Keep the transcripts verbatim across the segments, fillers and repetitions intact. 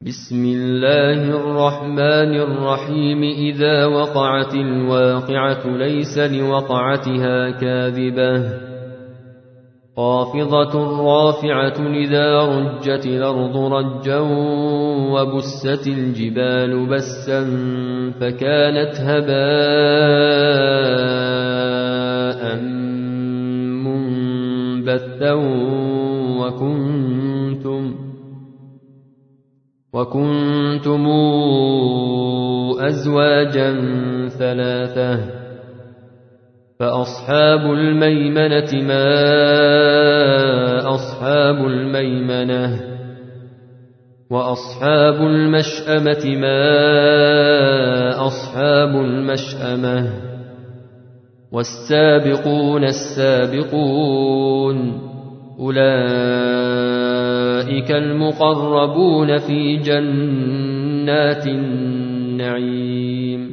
بسم الله الرحمن الرحيم إذا وقعت الواقعة ليس لوقعتها كاذبة خافضة رافعة إذا رجت الأرض رجا وبست الجبال بسا فكانت هباء منبثا وكنتم وكنتم أزواجا ثلاثة فأصحاب الميمنة ما أصحاب الميمنة وأصحاب المشأمة ما أصحاب المشأمة والسابقون السابقون أولئك المقربون في جنات النعيم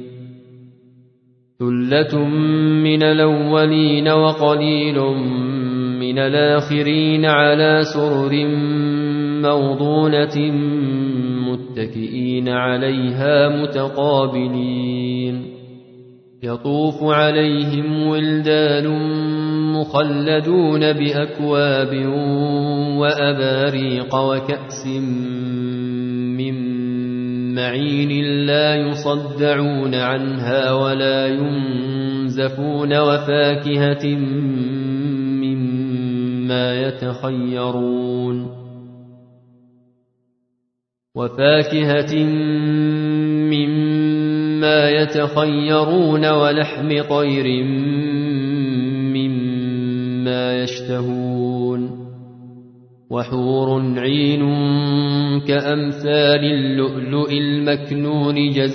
ثلة من الأولين وقليل من الآخرين على سرر موضونة متكئين عليها متقابلين يطوف عليهم ولدان مخلدون بأكواب وأباريق وكأس من معين لا يصدعون عنها ولا ينزفون وفاكهة مما يتخيرون وفاكهة مما يتخيرون ولحم طير مما يشتهون وحور عين كأمثال اللؤلؤ المكنون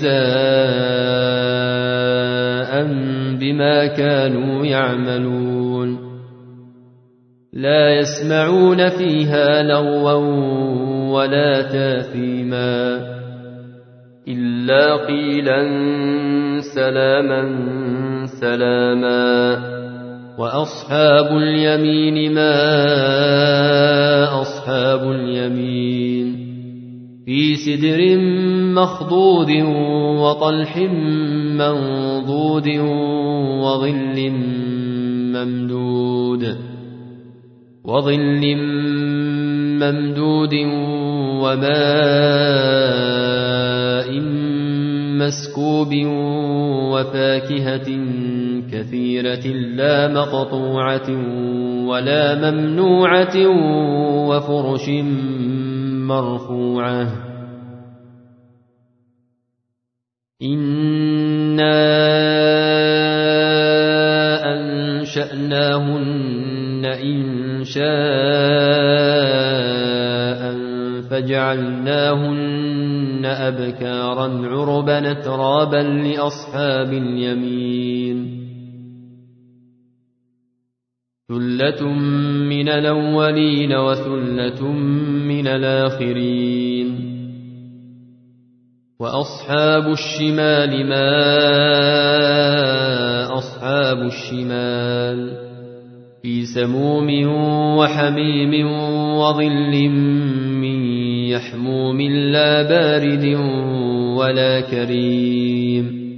جزاء بما كانوا يعملون لا يسمعون فيها لغوا ولا تاثيما إلا قيلا سلاما سلاما وأصحاب اليمين ما أصحاب اليمين في سدر مخضود وطلح منضود وظل ممدود وظل ممدود وماء مسكوب وفاكهة كثيرة لا مقطوعة ولا ممنوعة وفرش مرفوعة إنا أنشأناهن إنشاء فجعلناهن أبكارا عربا أترابا لأصحاب اليمين ثلة من الأولين وثلة من الآخرين وأصحاب الشمال ما أصحاب الشمال في سموم وحميم وظل من يحموم لا بارد ولا كريم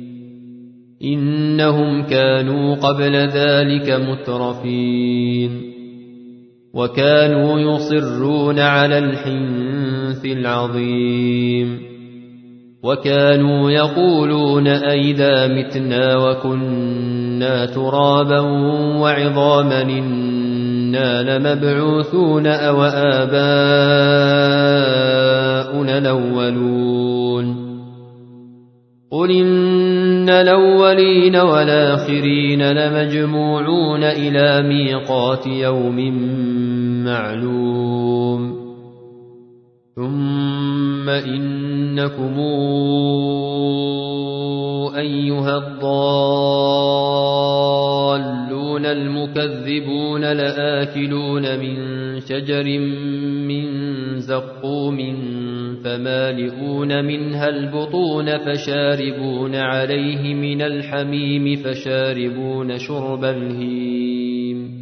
إنهم كانوا قبل ذلك مترفين وكانوا يصرون على الحنث العظيم وكانوا يقولون أئذا متنا وكنا ترابا وعظاما إنا لمبعوثون أو آباؤنا الأولون قل إن الأولين والآخرين لمجموعون إلى ميقات يوم معلوم ثم إنكم أيها الضالون المكذبون لآكلون من شجر من زقوم فمالئون منها البطون فشاربون عليه من الحميم فشاربون شرب الهيم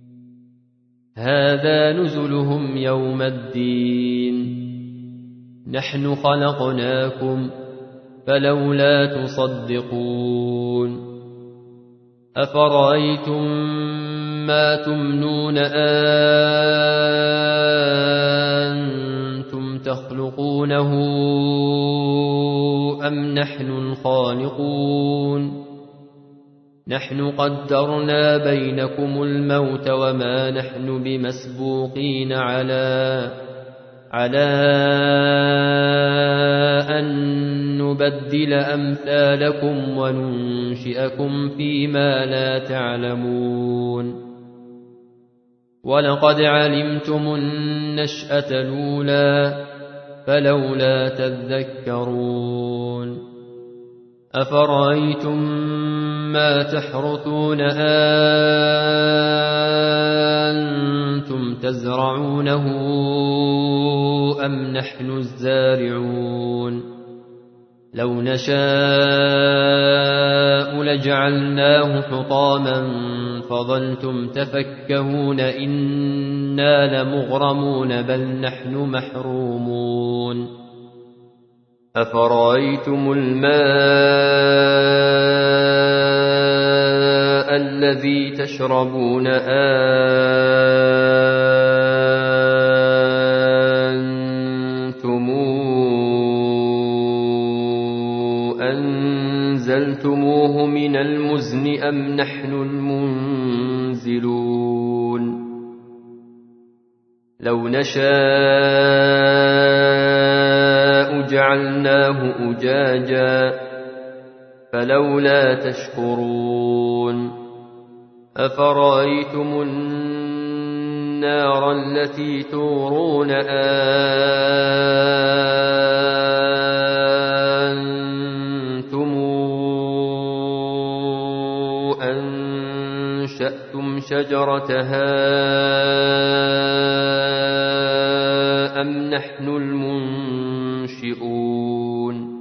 هذا نزلهم يوم الدين نحن خلقناكم فلولا تصدقون أفرأيتم ما تمنون أنتم تخلقونه أم نحن الخالقون نحن قدرنا بينكم الموت وما نحن بمسبوقين على على أن نبدل أمثالكم وننشئكم فيما لا تعلمون ولقد علمتم النشأة الأولى فلولا تذكرون أفرأيتم ما تحرثون أنتم تزرعونه أم نحن الزارعون لو نشاء لجعلناه حطاما فظلتم تفكهون إنا لمغرمون بل نحن محرومون أفرأيتم الماء الذي تشربون أنتم أنزلتموه من المزن أم نحن المنزلون لو نشاء جعلناه أجاجا فلولا تشكرون أفرأيتم النار التي تورون أنتم أنشأتم شجرتها أم نحن المنشئون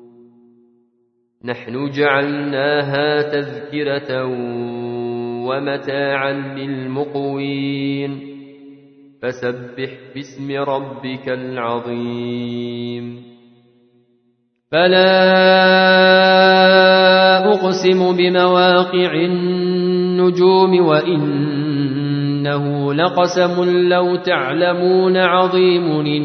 نحن جعلناها تذكرة ومتاعا للمقوين فسبح باسم ربك العظيم فلا أقسم بمواقع النجوم وإنه لقسم لو تعلمون عظيم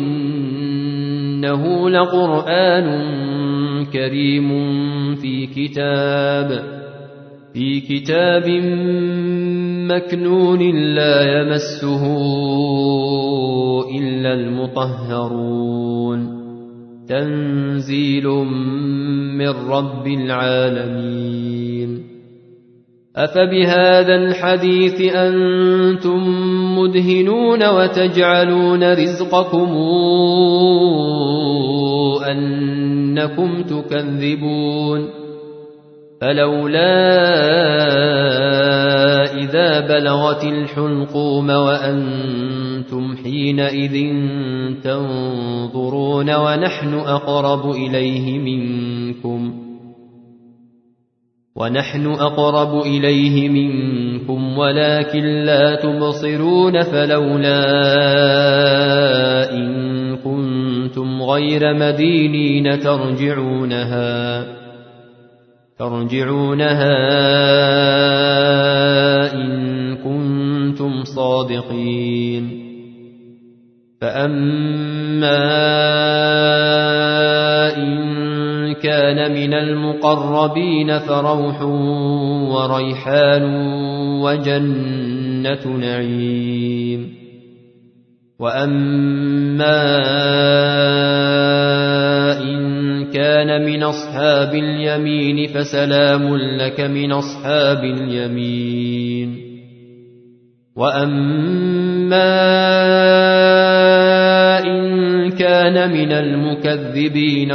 إنه لقرآن كريم في كتاب في كتاب مكنون لا يمسه إلا المطهرون تنزيل من رب العالمين أفبهذا الحديث أنتم مدهنون وتجعلون رزقكم أنكم تكذبون فلولا إذا بلغت الحلقوم وأنتم حينئذ تنظرون ونحن أقرب إليه منكم ونحن أقرب إليه منكم ولكن لا تبصرون فلولا إن كنتم غير مدينين ترجعونها ترجعونها إن كنتم صادقين فأما إن كان من المقربين فروح وريحان وجنة نعيم وأما إن كان من أصحاب اليمين فسلام لك من أصحاب اليمين وأما إن كان من المكذبين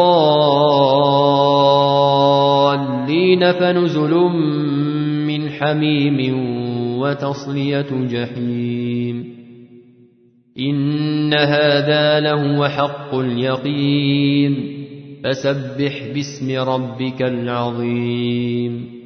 الضالين فنزل من حميم وتصلية جحيم إن هذا لهو حق اليقين فسبح باسم ربك العظيم